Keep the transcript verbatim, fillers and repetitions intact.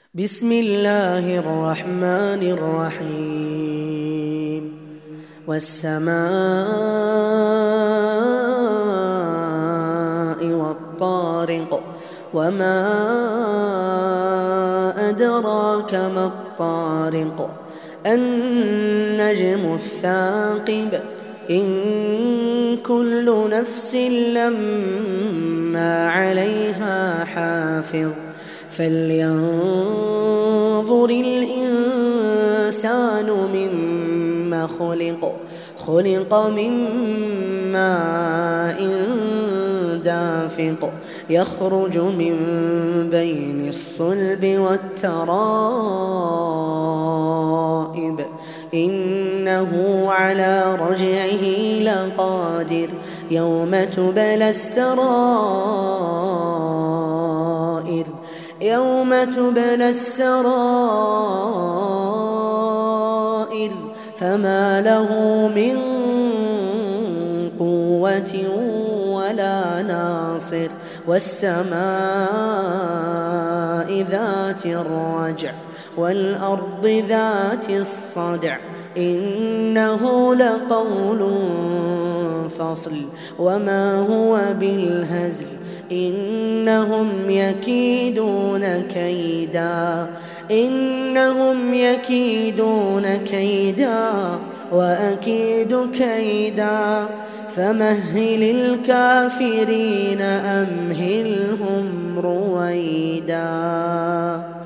بسم الله الرحمن الرحيم والسماء والطارق وما أدراك ما الطارق النجم الثاقب إن كل نفس لما عليها حافظ فلينظر الإنسان مما خلق خلق من ماء دافق يخرج من بين الصلب والترائب إنه على رجعه لقادر يوم تبلى السرائر يوم تبلى السرائر فما له من قوة ولا ناصر والسماء ذات الرجع والأرض ذات الصدع إنه لقول فصل وما هو بالهزل إنهم يكيدون كيدا إنهم يكيدون كيدا وأكيد كيدا فمهل الكافرين أمهلهم رويدا.